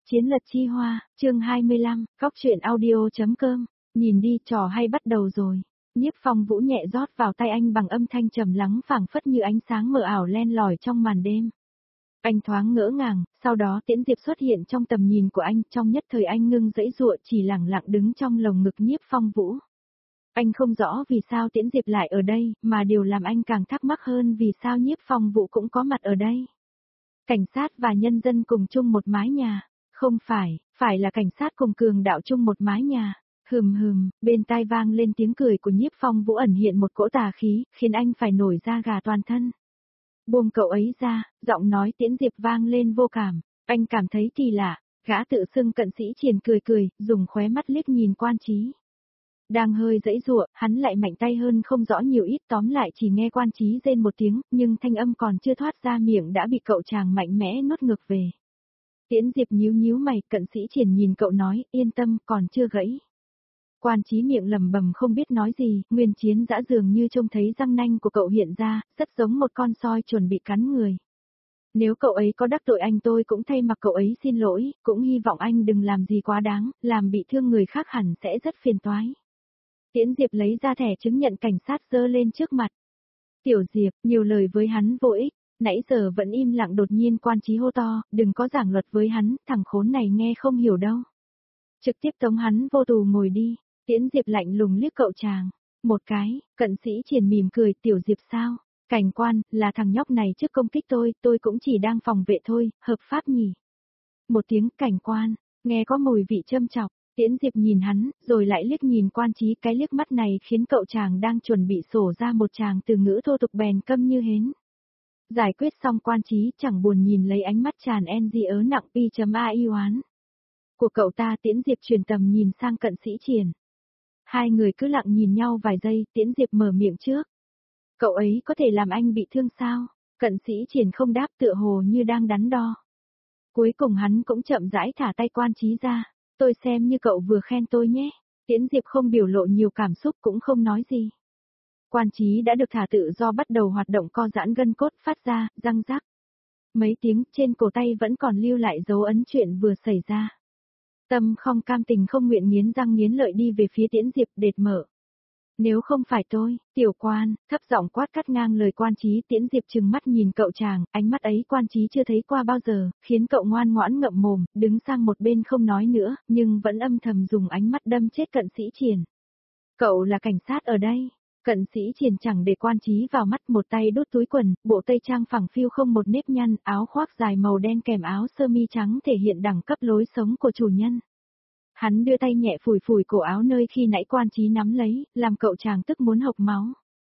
Chiến lật chi hoa, chương 25, góc truyện audio.com, nhìn đi trò hay bắt đầu rồi. Nhiếp Phong Vũ nhẹ rót vào tay anh bằng âm thanh trầm lắng phảng phất như ánh sáng mờ ảo len lỏi trong màn đêm. Anh thoáng ngỡ ngàng, sau đó Tiễn Diệp xuất hiện trong tầm nhìn của anh, trong nhất thời anh ngưng giãy giụa chỉ lẳng lặng đứng trong lồng ngực Nhiếp Phong Vũ. Anh không rõ vì sao Tiễn Diệp lại ở đây, mà điều làm anh càng thắc mắc hơn vì sao Nhiếp Phong Vũ cũng có mặt ở đây. Cảnh sát và nhân dân cùng chung một mái nhà. Không phải là cảnh sát cùng cường đạo chung một mái nhà. Bên tai vang lên tiếng cười của Nhiếp Phong Vũ ẩn hiện một cỗ tà khí, khiến anh phải nổi da gà toàn thân. Buông cậu ấy ra, giọng nói Tiễn Diệp vang lên vô cảm, anh cảm thấy kỳ lạ, gã tự xưng cận sĩ Triền cười, dùng khóe mắt liếc nhìn Quan Chí. Đang hơi giãy giụa, hắn lại mạnh tay hơn không rõ nhiều ít, tóm lại chỉ nghe Quan Chí rên một tiếng, nhưng thanh âm còn chưa thoát ra miệng đã bị cậu chàng mạnh mẽ nuốt ngược về. Tiễn Diệp nhíu mày, cận sĩ Triền nhìn cậu nói, yên tâm, còn chưa gãy. Quan Chí miệng lẩm bẩm không biết nói gì, Nguyên Chiến dã dường như trông thấy răng nanh của cậu hiện ra, rất giống một con soi chuẩn bị cắn người. Nếu cậu ấy có đắc tội anh tôi cũng thay mặt cậu ấy xin lỗi, cũng hy vọng anh đừng làm gì quá đáng, làm bị thương người khác hẳn sẽ rất phiền toái. Tiễn Diệp lấy ra thẻ chứng nhận cảnh sát giơ lên trước mặt. Tiểu Diệp, nhiều lời với hắn vô ích. Nãy giờ vẫn im lặng, đột nhiên Quan Chí hô to, đừng có giảng luật với hắn, thằng khốn này nghe không hiểu đâu. Trực tiếp tống hắn vô tù ngồi đi. Tiễn Diệp lạnh lùng liếc cậu chàng. Một cái, cận sĩ Triền mỉm cười, Tiểu Diệp sao? Cảnh quan, là thằng nhóc này trước công kích tôi cũng chỉ đang phòng vệ thôi, hợp pháp nhỉ? Một tiếng cảnh quan, nghe có mùi vị châm chọc. Tiễn Diệp nhìn hắn, rồi lại liếc nhìn Quan Chí, cái liếc mắt này khiến cậu chàng đang chuẩn bị sổ ra một tràng từ ngữ thô tục bèn câm như hến. Giải quyết xong Quan Chí chẳng buồn nhìn lấy ánh mắt tràn ớ nặng pi.ai oán của cậu ta. Tiễn Diệp truyền tầm nhìn sang cận sĩ Triền. Hai người cứ lặng nhìn nhau vài giây, Tiễn Diệp mở miệng trước. Cậu ấy có thể làm anh bị thương sao? Cận sĩ Triền không đáp, tựa hồ như đang đắn đo. Cuối cùng hắn cũng chậm rãi thả tay Quan Chí ra. Tôi xem như cậu vừa khen tôi nhé. Tiễn Diệp không biểu lộ nhiều cảm xúc cũng không nói gì. Quan Chí đã được thả tự do bắt đầu hoạt động co giãn gân cốt, phát ra, răng rắc. Mấy tiếng, trên cổ tay vẫn còn lưu lại dấu ấn chuyện vừa xảy ra. Tâm không cam tình không nguyện, nghiến răng nghiến lợi đi về phía Tiễn Diệp, đệt mở. Nếu không phải tôi, Tiểu Quan, thấp giọng quát cắt ngang lời Quan Chí. Tiễn Diệp trừng mắt nhìn cậu chàng, ánh mắt ấy Quan Chí chưa thấy qua bao giờ, khiến cậu ngoan ngoãn ngậm mồm, đứng sang một bên không nói nữa, nhưng vẫn âm thầm dùng ánh mắt đâm chết cận sĩ Triền. Cậu là cảnh sát ở đây. Cận sĩ Triền chẳng để Quan Chí vào mắt, một tay đút túi quần, bộ tây trang phẳng phiu không một nếp nhăn, áo khoác dài màu đen kèm áo sơ mi trắng thể hiện đẳng cấp lối sống của chủ nhân. Hắn đưa tay nhẹ phủi cổ áo nơi khi nãy Quan Chí nắm lấy, làm cậu chàng tức muốn hộc máu.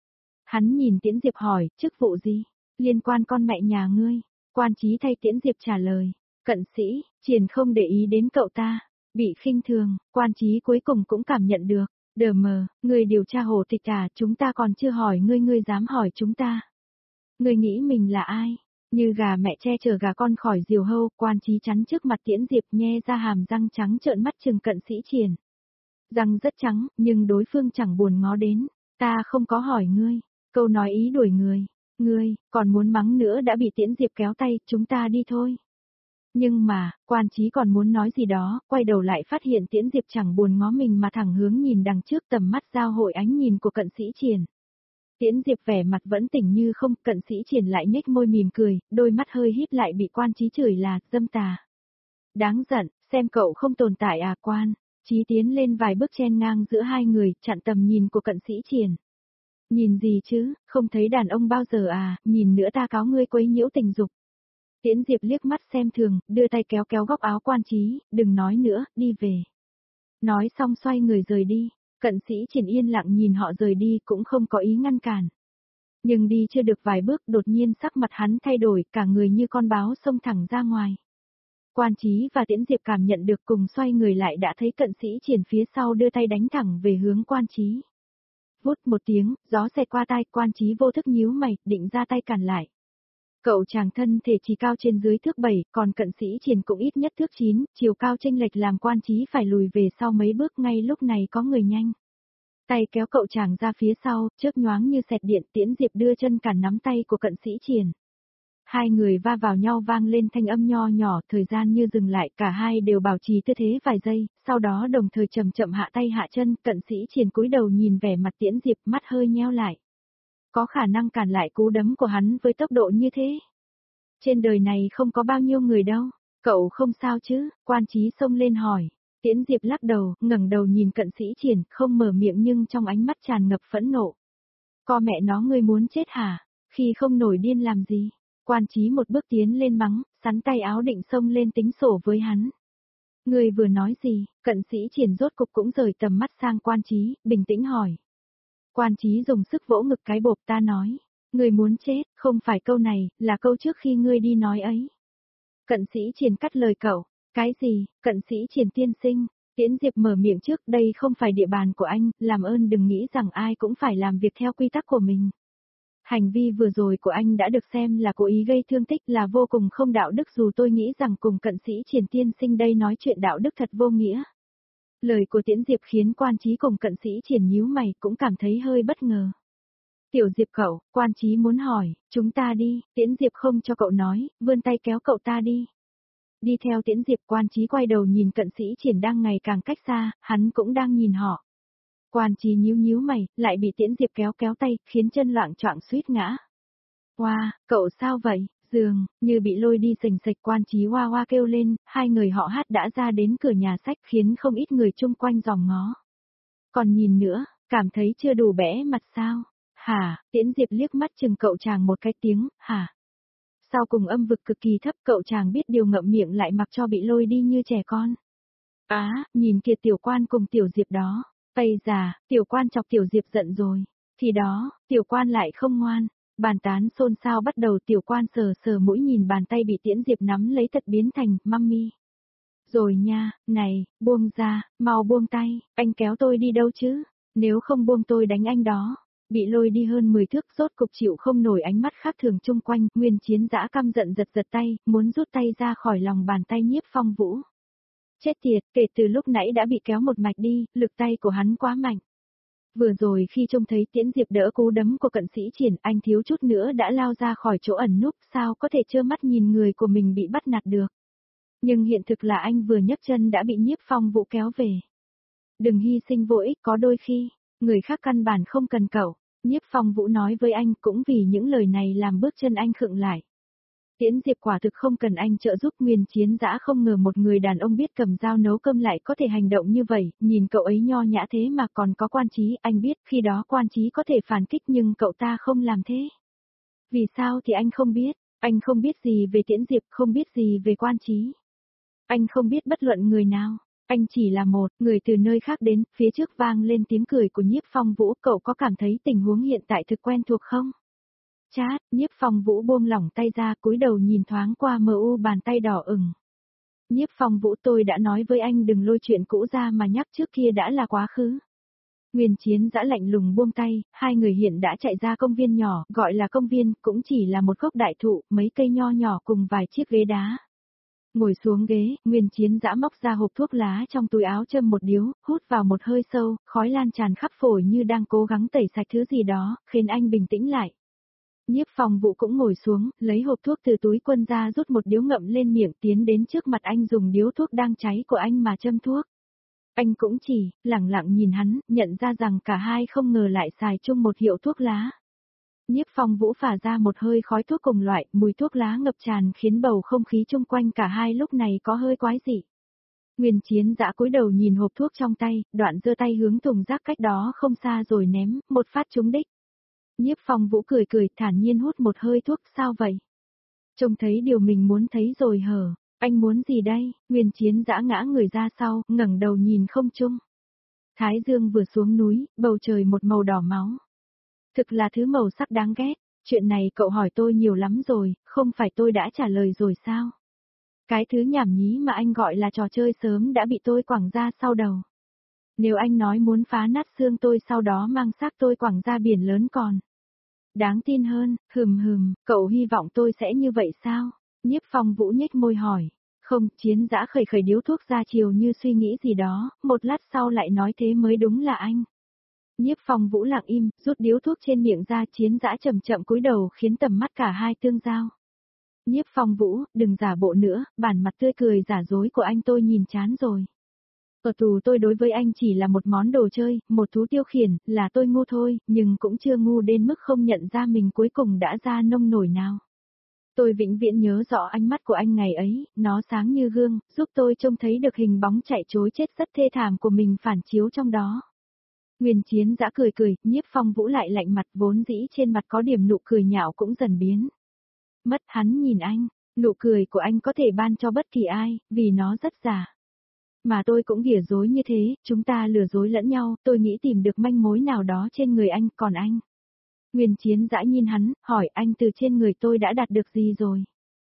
Hắn nhìn Tiễn Diệp hỏi, chức vụ gì? Liên quan con mẹ nhà ngươi. Quan Chí thay Tiễn Diệp trả lời. Cận sĩ Triền không để ý đến cậu ta, bị khinh thường, Quan Chí cuối cùng cũng cảm nhận được. Đờ mờ, ngươi điều tra hồ tịch à, chúng ta còn chưa hỏi ngươi dám hỏi chúng ta. Ngươi nghĩ mình là ai? Như gà mẹ che chở gà con khỏi diều hâu. Quan Chí chắn trước mặt Tiễn Diệp, nhe ra hàm răng trắng trợn mắt chừng cận sĩ Triền. Răng rất trắng, nhưng đối phương chẳng buồn ngó đến. Ta không có hỏi ngươi. Câu nói ý đuổi người. Ngươi, còn muốn mắng nữa đã bị Tiễn Diệp kéo tay, chúng ta đi thôi. Nhưng mà, Quan Chí còn muốn nói gì đó, quay đầu lại phát hiện Tiễn Diệp chẳng buồn ngó mình mà thẳng hướng nhìn đằng trước, tầm mắt giao hội ánh nhìn của cận sĩ Triền. Tiễn Diệp vẻ mặt vẫn tỉnh như không, cận sĩ Triền lại nhếch môi mỉm cười, đôi mắt hơi híp lại bị Quan Chí chửi là dâm tà. Đáng giận, xem cậu không tồn tại à. Quan Chí tiến lên vài bước chen ngang giữa hai người, chặn tầm nhìn của cận sĩ Triền. Nhìn gì chứ, không thấy đàn ông bao giờ à, nhìn nữa ta cáo ngươi quấy nhiễu tình dục. Tiễn Diệp liếc mắt xem thường, đưa tay kéo góc áo Quan Chí, đừng nói nữa, đi về. Nói xong xoay người rời đi, cận sĩ Triền yên lặng nhìn họ rời đi cũng không có ý ngăn cản. Nhưng đi chưa được vài bước, đột nhiên sắc mặt hắn thay đổi, cả người như con báo xông thẳng ra ngoài. Quan Chí và Tiễn Diệp cảm nhận được cùng xoay người lại đã thấy cận sĩ Triền phía sau đưa tay đánh thẳng về hướng Quan Chí. Vút một tiếng, gió xẹt qua tai, Quan Chí vô thức nhíu mày, định ra tay cản lại. Cậu chàng thân thể chỉ cao trên dưới thước 7, còn cận sĩ Triền cũng ít nhất thước 9, chiều cao chênh lệch làm Quan Chí phải lùi về sau mấy bước. Ngay lúc này có người nhanh tay kéo cậu chàng ra phía sau, chớp nhoáng như xẹt điện. Tiễn Diệp đưa chân cản nắm tay của cận sĩ Triền. Hai người va vào nhau vang lên thanh âm nho nhỏ, thời gian như dừng lại, cả hai đều bảo trì tư thế vài giây, sau đó đồng thời chậm chậm hạ tay hạ chân, Cận Sĩ Triển cúi đầu nhìn vẻ mặt Tiễn Diệp, mắt hơi nheo lại. Có khả năng cản lại cú đấm của hắn với tốc độ như thế. Trên đời này không có bao nhiêu người đâu, cậu không sao chứ, Quan Chí xông lên hỏi. Tiễn Diệp lắc đầu, ngẩng đầu nhìn Cận Sĩ Triển, không mở miệng nhưng trong ánh mắt tràn ngập phẫn nộ. Co mẹ nó ngươi muốn chết hả? Khi không nổi điên làm gì? Quan Chí một bước tiến lên mắng, sắn tay áo định xông lên tính sổ với hắn. Ngươi vừa nói gì? Cận Sĩ Triển rốt cục cũng rời tầm mắt sang Quan Chí, bình tĩnh hỏi. Quan Chí dùng sức vỗ ngực cái bộp, ta nói. Ngươi muốn chết, không phải câu này, là câu trước khi ngươi đi nói ấy. Cận Sĩ Triển cắt lời cậu. Cái gì? Cận Sĩ Triển tiên sinh. Tiễn Diệp mở miệng trước, đây không phải địa bàn của anh, làm ơn đừng nghĩ rằng ai cũng phải làm việc theo quy tắc của mình. Hành vi vừa rồi của anh đã được xem là cố ý gây thương tích, là vô cùng không đạo đức, dù tôi nghĩ rằng cùng Cận Sĩ Triển tiên sinh đây nói chuyện đạo đức thật vô nghĩa. Lời của Tiễn Diệp khiến Quan Chí cùng Cận Sĩ Triển nhíu mày, cũng cảm thấy hơi bất ngờ. Tiểu Diệp cậu, Quan Chí muốn hỏi, chúng ta đi, Tiễn Diệp không cho cậu nói, vươn tay kéo cậu ta đi. Đi theo Tiễn Diệp, Quan Chí quay đầu nhìn Cận Sĩ Triển đang ngày càng cách xa, hắn cũng đang nhìn họ. Quan Chí nhíu nhíu mày, lại bị Tiễn Diệp kéo kéo tay, khiến chân loạng choạng suýt ngã. Hoa, cậu sao vậy? Dường, như bị lôi đi sình sạch, Quan Chí hoa hoa kêu lên, hai người họ hát đã ra đến cửa nhà sách khiến không ít người chung quanh dòm ngó. Còn nhìn nữa, cảm thấy chưa đủ bẽ mặt sao? Hả? Tiễn Diệp liếc mắt chừng cậu chàng một cái tiếng, hả? Sau cùng âm vực cực kỳ thấp, cậu chàng biết điều ngậm miệng lại mặc cho bị lôi đi như trẻ con. Nhìn kìa Tiểu Quan cùng Tiểu Diệp đó. Ây già, Tiểu Quan chọc Tiểu Diệp giận rồi. Thì đó, Tiểu Quan lại không ngoan. Bàn tán xôn xao bắt đầu, Tiểu Quan sờ sờ mũi nhìn bàn tay bị Tiễn Diệp nắm lấy thật biến thành, mummy. Rồi nha, này, buông ra, mau buông tay, anh kéo tôi đi đâu chứ? Nếu không buông tôi đánh anh đó. Bị lôi đi hơn 10 thước, rốt cục chịu không nổi ánh mắt khác thường chung quanh, Nguyên Chiến dã căm giận giật giật tay, muốn rút tay ra khỏi lòng bàn tay Nhiếp Phong Vũ. Chết tiệt, kể từ lúc nãy đã bị kéo một mạch đi, lực tay của hắn quá mạnh. Vừa rồi khi trông thấy Tiễn Diệp đỡ cú đấm của Cận Sĩ Triển, anh thiếu chút nữa đã lao ra khỏi chỗ ẩn núp, sao có thể trơ mắt nhìn người của mình bị bắt nạt được. Nhưng hiện thực là anh vừa nhấc chân đã bị Nhiếp Phong Vũ kéo về. Đừng hy sinh vô ích, có đôi khi, người khác căn bản không cần cậu. Nhiếp Phong Vũ nói với anh, cũng vì những lời này làm bước chân anh khựng lại. Tiễn Diệp quả thực không cần anh trợ giúp. Nguyên Chiến dã không ngờ một người đàn ông biết cầm dao nấu cơm lại có thể hành động như vậy, nhìn cậu ấy nho nhã thế mà còn có Quan Chí, anh biết khi đó Quan Chí có thể phản kích nhưng cậu ta không làm thế. Vì sao thì anh không biết, anh không biết gì về Tiễn Diệp, không biết gì về Quan Chí. Anh không biết bất luận người nào. Anh chỉ là một người từ nơi khác đến, phía trước vang lên tiếng cười của Nhiếp Phong Vũ, cậu có cảm thấy tình huống hiện tại thực quen thuộc không? Chát, Nhiếp Phong Vũ buông lỏng tay ra, cúi đầu nhìn thoáng qua mờ u bàn tay đỏ ửng. Nhiếp Phong Vũ, tôi đã nói với anh đừng lôi chuyện cũ ra mà nhắc, trước kia đã là quá khứ. Nguyên Chiến dã lạnh lùng buông tay, hai người hiện đã chạy ra công viên nhỏ, gọi là công viên, cũng chỉ là một gốc đại thụ, mấy cây nho nhỏ cùng vài chiếc ghế đá. Ngồi xuống ghế, Nguyên Chiến dã móc ra hộp thuốc lá trong túi áo, châm một điếu, hút vào một hơi sâu, khói lan tràn khắp phổi như đang cố gắng tẩy sạch thứ gì đó, khiến anh bình tĩnh lại. Nhiếp Phong Vũ cũng ngồi xuống, lấy hộp thuốc từ túi quần ra, rút một điếu ngậm lên miệng, tiến đến trước mặt anh, dùng điếu thuốc đang cháy của anh mà châm thuốc. Anh cũng chỉ, lẳng lặng nhìn hắn, nhận ra rằng cả hai không ngờ lại xài chung một hiệu thuốc lá. Nhiếp Phong Vũ phả ra một hơi khói thuốc cùng loại, mùi thuốc lá ngập tràn khiến bầu không khí chung quanh cả hai lúc này có hơi quái dị. Nguyên Chiến dã cúi đầu nhìn hộp thuốc trong tay, đoạn giơ tay hướng thùng rác cách đó không xa rồi ném, một phát trúng đích. Nhiếp Phong Vũ cười cười, thản nhiên hút một hơi thuốc, sao vậy? Trông thấy điều mình muốn thấy rồi hở, anh muốn gì đây? Nguyên Chiến dã ngã người ra sau, ngẩng đầu nhìn không trung. Thái dương vừa xuống núi, bầu trời một màu đỏ máu. Thực là thứ màu sắc đáng ghét, chuyện này cậu hỏi tôi nhiều lắm rồi, không phải tôi đã trả lời rồi sao? Cái thứ nhảm nhí mà anh gọi là trò chơi sớm đã bị tôi quẳng ra sau đầu. Nếu anh nói muốn phá nát xương tôi sau đó mang xác tôi quẳng ra biển lớn còn đáng tin hơn, cậu hy vọng tôi sẽ như vậy sao? Nhiếp Phong Vũ nhếch môi hỏi. Không, Chiến dã khẩy khẩy điếu thuốc ra chiều như suy nghĩ gì đó, một lát sau lại nói thế mới đúng là anh. Nhiếp Phong Vũ lặng im, rút điếu thuốc trên miệng ra, Chiến dã chậm chậm cúi đầu khiến tầm mắt cả hai tương giao. Nhiếp Phong Vũ, đừng giả bộ nữa, bản mặt tươi cười giả dối của anh tôi nhìn chán rồi. Ở tù tôi đối với anh chỉ là một món đồ chơi, một thú tiêu khiển, là tôi ngu thôi, nhưng cũng chưa ngu đến mức không nhận ra mình cuối cùng đã ra nông nổi nào. Tôi vĩnh viễn nhớ rõ ánh mắt của anh ngày ấy, nó sáng như gương, giúp tôi trông thấy được hình bóng chạy trối chết rất thê thảm của mình phản chiếu trong đó. Nguyên Chiến Dã cười cười, Nhiếp Phong Vũ lại lạnh mặt, vốn dĩ trên mặt có điểm nụ cười nhạo cũng dần biến. Mất hắn nhìn anh, nụ cười của anh có thể ban cho bất kỳ ai, vì nó rất giả. Mà tôi cũng ghỉa dối như thế, chúng ta lừa dối lẫn nhau, tôi nghĩ tìm được manh mối nào đó trên người anh, còn anh. Nguyên Chiến Dã nhìn hắn, hỏi anh từ trên người tôi đã đạt được gì rồi.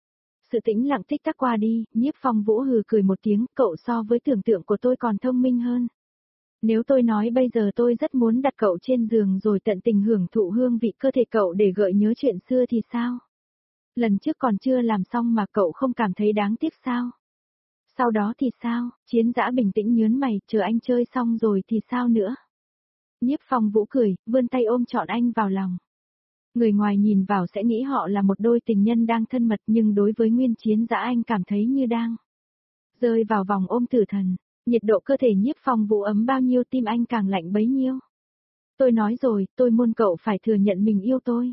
Sự tĩnh lặng tích tắc qua đi, Nhiếp Phong Vũ hừ cười một tiếng, cậu so với tưởng tượng của tôi còn thông minh hơn. Nếu tôi nói bây giờ tôi rất muốn đặt cậu trên giường rồi tận tình hưởng thụ hương vị cơ thể cậu để gợi nhớ chuyện xưa thì sao? Lần trước còn chưa làm xong mà cậu không cảm thấy đáng tiếc sao? Sau đó thì sao? Chiến Dã bình tĩnh nhớn mày, chờ anh chơi xong rồi thì sao nữa? Nhiếp Phong Vũ cười, vươn tay ôm trọn anh vào lòng. Người ngoài nhìn vào sẽ nghĩ họ là một đôi tình nhân đang thân mật, nhưng đối với Nguyên Chiến Dã anh cảm thấy như đang rơi vào vòng ôm tử thần. Nhiệt độ cơ thể Nhiếp Phong Vũ ấm bao nhiêu tim anh càng lạnh bấy nhiêu. Tôi nói rồi, tôi muốn cậu phải thừa nhận mình yêu tôi.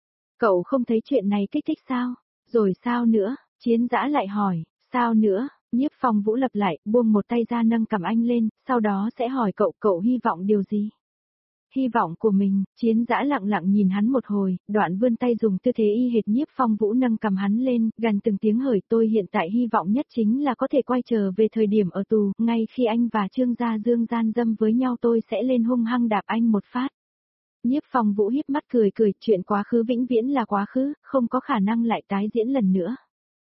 Cậu không thấy chuyện này kích thích sao? Rồi sao nữa? Chiến Dã lại hỏi, sao nữa? Nhiếp Phong Vũ lặp lại, buông một tay ra nâng cầm anh lên, sau đó sẽ hỏi cậu hy vọng điều gì? Hy vọng của mình, Chiến Dã lặng lặng nhìn hắn một hồi, đoạn vươn tay dùng tư thế y hệt Nhiếp Phong Vũ nâng cầm hắn lên, gần từng tiếng hởi tôi hiện tại hy vọng nhất chính là có thể quay trở về thời điểm ở tù, ngay khi anh và Trương Gia Dương gian dâm với nhau tôi sẽ lên hung hăng đạp anh một phát. Nhiếp Phong Vũ híp mắt cười cười, chuyện quá khứ vĩnh viễn là quá khứ, không có khả năng lại tái diễn lần nữa.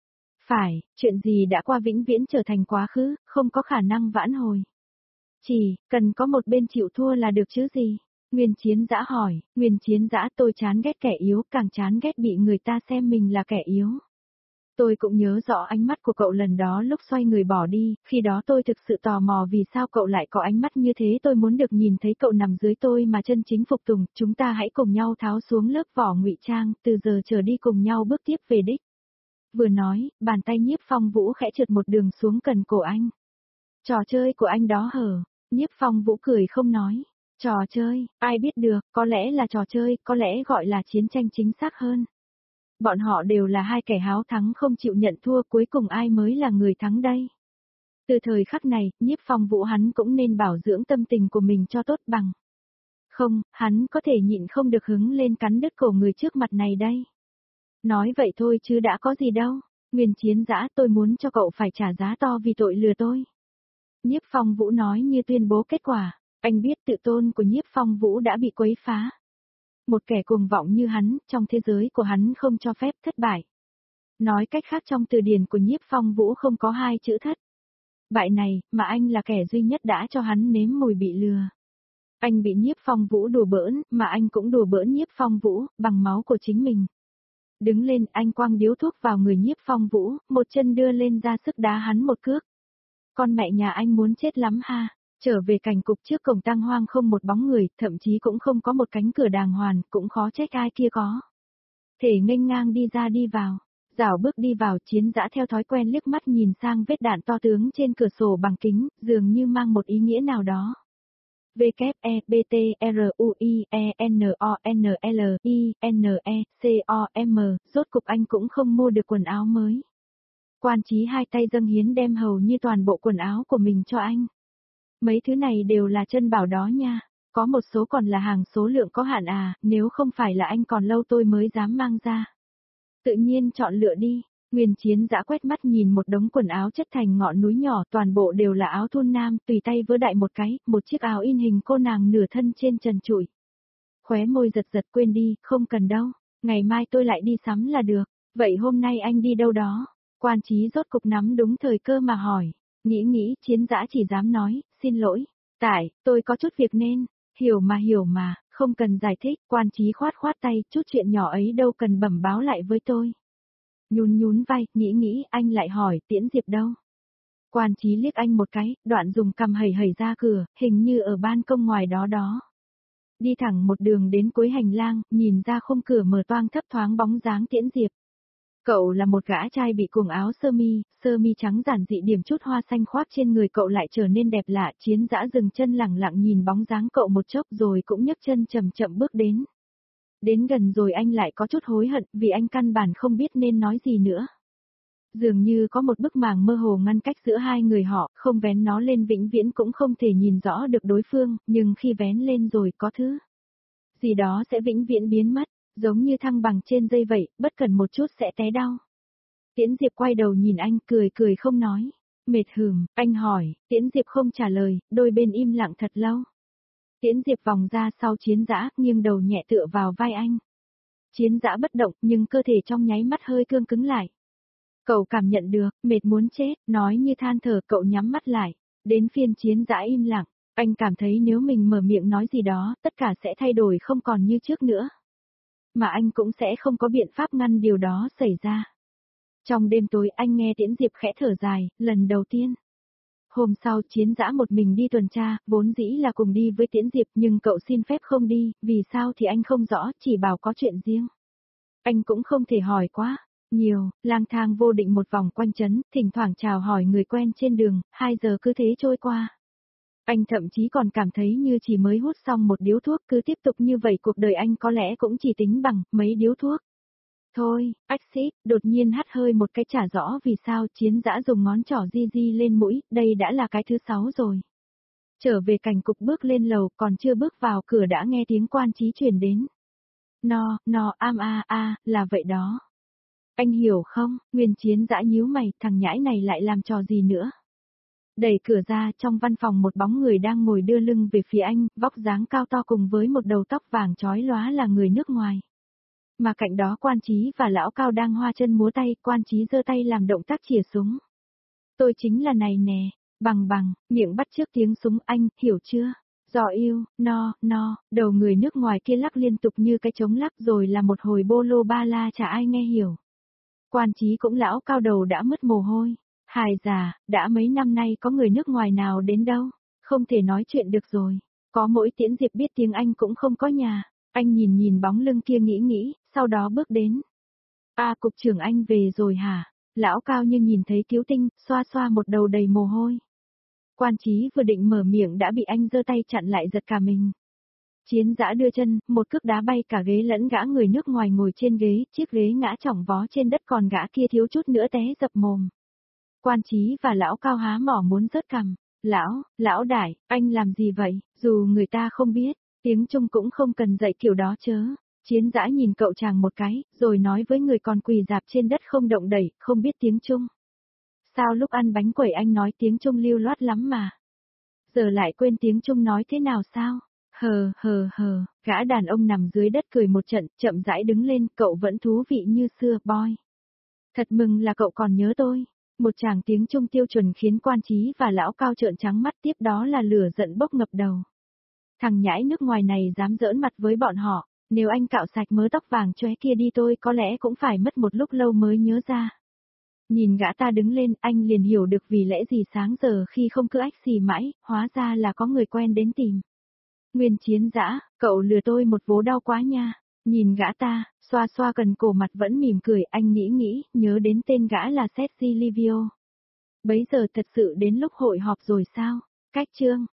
Phải, chuyện gì đã qua vĩnh viễn trở thành quá khứ, không có khả năng vãn hồi. Chỉ, cần có một bên chịu thua là được chứ gì? Nguyên Chiến Dã hỏi, Nguyên Chiến Dã tôi chán ghét kẻ yếu, càng chán ghét bị người ta xem mình là kẻ yếu. Tôi cũng nhớ rõ ánh mắt của cậu lần đó lúc xoay người bỏ đi, khi đó tôi thực sự tò mò vì sao cậu lại có ánh mắt như thế, tôi muốn được nhìn thấy cậu nằm dưới tôi mà chân chính phục tùng, chúng ta hãy cùng nhau tháo xuống lớp vỏ ngụy trang, từ giờ trở đi cùng nhau bước tiếp về đích. Vừa nói, bàn tay Nhiếp Phong Vũ khẽ trượt một đường xuống cần cổ anh. Trò chơi của anh đó hở? Nhiếp Phong Vũ cười không nói. Trò chơi, ai biết được, có lẽ là trò chơi, có lẽ gọi là chiến tranh chính xác hơn. Bọn họ đều là hai kẻ háo thắng không chịu nhận thua, cuối cùng ai mới là người thắng đây? Từ thời khắc này, Nhiếp Phong Vũ hắn cũng nên bảo dưỡng tâm tình của mình cho tốt bằng. Không, hắn có thể nhịn không được hứng lên cắn đứt cổ người trước mặt này đây. Nói vậy thôi chứ đã có gì đâu. Nguyên Chiến Dã, tôi muốn cho cậu phải trả giá to vì tội lừa tôi. Nhiếp Phong Vũ nói như tuyên bố kết quả. Anh biết tự tôn của Nhiếp Phong Vũ đã bị quấy phá. Một kẻ cuồng vọng như hắn, trong thế giới của hắn không cho phép thất bại. Nói cách khác trong từ điển của Nhiếp Phong Vũ không có hai chữ thất. Bại này, mà anh là kẻ duy nhất đã cho hắn nếm mùi bị lừa. Anh bị Nhiếp Phong Vũ đùa bỡn, mà anh cũng đùa bỡn Nhiếp Phong Vũ, bằng máu của chính mình. Đứng lên, anh quăng điếu thuốc vào người Nhiếp Phong Vũ, một chân đưa lên ra sức đá hắn một cước. Con mẹ nhà anh muốn chết lắm ha. Trở về cảnh cục trước cổng tang hoang không một bóng người, thậm chí cũng không có một cánh cửa đàng hoàng, cũng khó trách ai kia có thể nghênh ngang đi ra đi vào. Dạo bước đi vào, Chiến Dã theo thói quen liếc mắt nhìn sang vết đạn to tướng trên cửa sổ bằng kính, dường như mang một ý nghĩa nào đó. WEBTRUIENNONLINECOM, rốt cục anh cũng không mua được quần áo mới. Quan Chí hai tay dâng hiến đem hầu như toàn bộ quần áo của mình cho anh. Mấy thứ này đều là chân bảo đó nha, có một số còn là hàng số lượng có hạn à, nếu không phải là anh còn lâu tôi mới dám mang ra. Tự nhiên chọn lựa đi. Nguyên Chiến Dã quét mắt nhìn một đống quần áo chất thành ngọn núi nhỏ, toàn bộ đều là áo thun nam, tùy tay vớ đại một cái, một chiếc áo in hình cô nàng nửa thân trên trần trụi. Khóe môi giật giật, quên đi, không cần đâu, ngày mai tôi lại đi sắm là được. Vậy hôm nay anh đi đâu đó? Quan Chí rốt cục nắm đúng thời cơ mà hỏi. Nghĩ, Chiến Dã chỉ dám nói, xin lỗi. Tại, tôi có chút việc nên, hiểu mà, không cần giải thích. Quan Chí khoát tay, chút chuyện nhỏ ấy đâu cần bẩm báo lại với tôi. Nhún vai, nghĩ, anh lại hỏi, Tiễn Diệp đâu? Quan Chí liếc anh một cái, đoạn dùng cằm hẩy ra cửa, hình như ở ban công ngoài đó. Đi thẳng một đường đến cuối hành lang, nhìn ra khung cửa mở toang thấp thoáng bóng dáng Tiễn Diệp. Cậu là một gã trai bị cuồng áo sơ mi trắng giản dị điểm chút hoa xanh khoác trên người cậu lại trở nên đẹp lạ. Chiến Dã dừng chân lẳng lặng nhìn bóng dáng cậu một chốc rồi cũng nhấc chân chậm chậm bước đến. Đến gần rồi anh lại có chút hối hận vì anh căn bản không biết nên nói gì nữa. Dường như có một bức màng mơ hồ ngăn cách giữa hai người họ, không vén nó lên vĩnh viễn cũng không thể nhìn rõ được đối phương, nhưng khi vén lên rồi có thứ gì đó sẽ vĩnh viễn biến mất, giống như thăng bằng trên dây vậy, bất cần một chút sẽ té đau. Tiễn Diệp quay đầu nhìn anh cười cười không nói. Mệt hừm, anh hỏi, Tiễn Diệp không trả lời, đôi bên im lặng thật lâu. Tiễn Diệp vòng ra sau Chiến Dã, nghiêng đầu nhẹ tựa vào vai anh. Chiến Dã bất động nhưng cơ thể trong nháy mắt hơi cương cứng lại. Cậu cảm nhận được, mệt muốn chết, nói như than thở cậu nhắm mắt lại. Đến phiên Chiến Dã im lặng, anh cảm thấy nếu mình mở miệng nói gì đó, tất cả sẽ thay đổi không còn như trước nữa. Mà anh cũng sẽ không có biện pháp ngăn điều đó xảy ra. Trong đêm tối anh nghe Tiễn Diệp khẽ thở dài, lần đầu tiên. Hôm sau Chiến Dã một mình đi tuần tra, vốn dĩ là cùng đi với Tiễn Diệp nhưng cậu xin phép không đi, vì sao thì anh không rõ, chỉ bảo có chuyện riêng. Anh cũng không thể hỏi quá nhiều, lang thang vô định một vòng quanh trấn, thỉnh thoảng chào hỏi người quen trên đường, 2 giờ cứ thế trôi qua. Anh thậm chí còn cảm thấy như chỉ mới hút xong một điếu thuốc, cứ tiếp tục như vậy cuộc đời anh có lẽ cũng chỉ tính bằng mấy điếu thuốc. Thôi, ách xít, đột nhiên hắt hơi một cái chả rõ vì sao Chiến Dã dùng ngón trỏ di di lên mũi, đây đã là cái thứ 6 rồi. Trở về cảnh cục bước lên lầu còn chưa bước vào cửa đã nghe tiếng quan trí truyền đến. Là vậy đó. Anh hiểu không, Nguyên Chiến Dã nhíu mày, thằng nhãi này lại làm trò gì nữa. Đẩy cửa ra trong văn phòng một bóng người đang ngồi đưa lưng về phía anh, vóc dáng cao to cùng với một đầu tóc vàng chói lóa là người nước ngoài. Mà cạnh đó Quan Chí và lão Cao đang hoa chân múa tay, Quan Chí giơ tay làm động tác chìa súng. Tôi chính là này nè, bằng, miệng bắt trước tiếng súng anh, hiểu chưa? Giò yêu, đầu người nước ngoài kia lắc liên tục như cái trống lắc rồi là một hồi bô lô ba la chả ai nghe hiểu. Quan Chí cũng lão Cao đầu đã mất mồ hôi. Hài già, đã mấy năm nay có người nước ngoài nào đến đâu, không thể nói chuyện được rồi. Có mỗi Tiễn Diệp biết tiếng Anh cũng không có nhà. Anh nhìn bóng lưng kia nghĩ, sau đó bước đến. Cục trưởng anh về rồi hả? Lão Cao như nhìn thấy cứu tinh, xoa một đầu đầy mồ hôi. Quan Chí vừa định mở miệng đã bị anh giơ tay chặn lại giật cả mình. Chiến Dã đưa chân, một cước đá bay cả ghế lẫn gã người nước ngoài ngồi trên ghế, chiếc ghế ngã chỏng vó trên đất còn gã kia thiếu chút nữa té dập mồm. Quan Chí và lão Cao há mỏ muốn rớt cằm. Lão đại, anh làm gì vậy? Dù người ta không biết, tiếng Trung cũng không cần dạy kiểu đó chớ. Chiến Dã nhìn cậu chàng một cái, rồi nói với người còn quỳ dạp trên đất không động đẩy, không biết tiếng Trung. Sao lúc ăn bánh quẩy anh nói tiếng Trung lưu loát lắm mà. Giờ lại quên tiếng Trung nói thế nào sao? Hờ, gã đàn ông nằm dưới đất cười một trận, chậm rãi đứng lên, cậu vẫn thú vị như xưa, boy. Thật mừng là cậu còn nhớ tôi. Một tràng tiếng Trung tiêu chuẩn khiến Quan Chí và lão Cao trợn trắng mắt, tiếp đó là lửa giận bốc ngập đầu. Thằng nhãi nước ngoài này dám giỡn mặt với bọn họ, nếu anh cạo sạch mớ tóc vàng chóe kia đi tôi có lẽ cũng phải mất một lúc lâu mới nhớ ra. Nhìn gã ta đứng lên, anh liền hiểu được vì lẽ gì sáng giờ khi không cứ ách xì mãi, hóa ra là có người quen đến tìm. Nguyên Chiến Dã, cậu lừa tôi một vố đau quá nha. Nhìn gã ta, xoa cần cổ mặt vẫn mỉm cười, anh nghĩ, nhớ đến tên gã là Sergio Livio. Bấy giờ thật sự đến lúc hội họp rồi sao? Cách chương.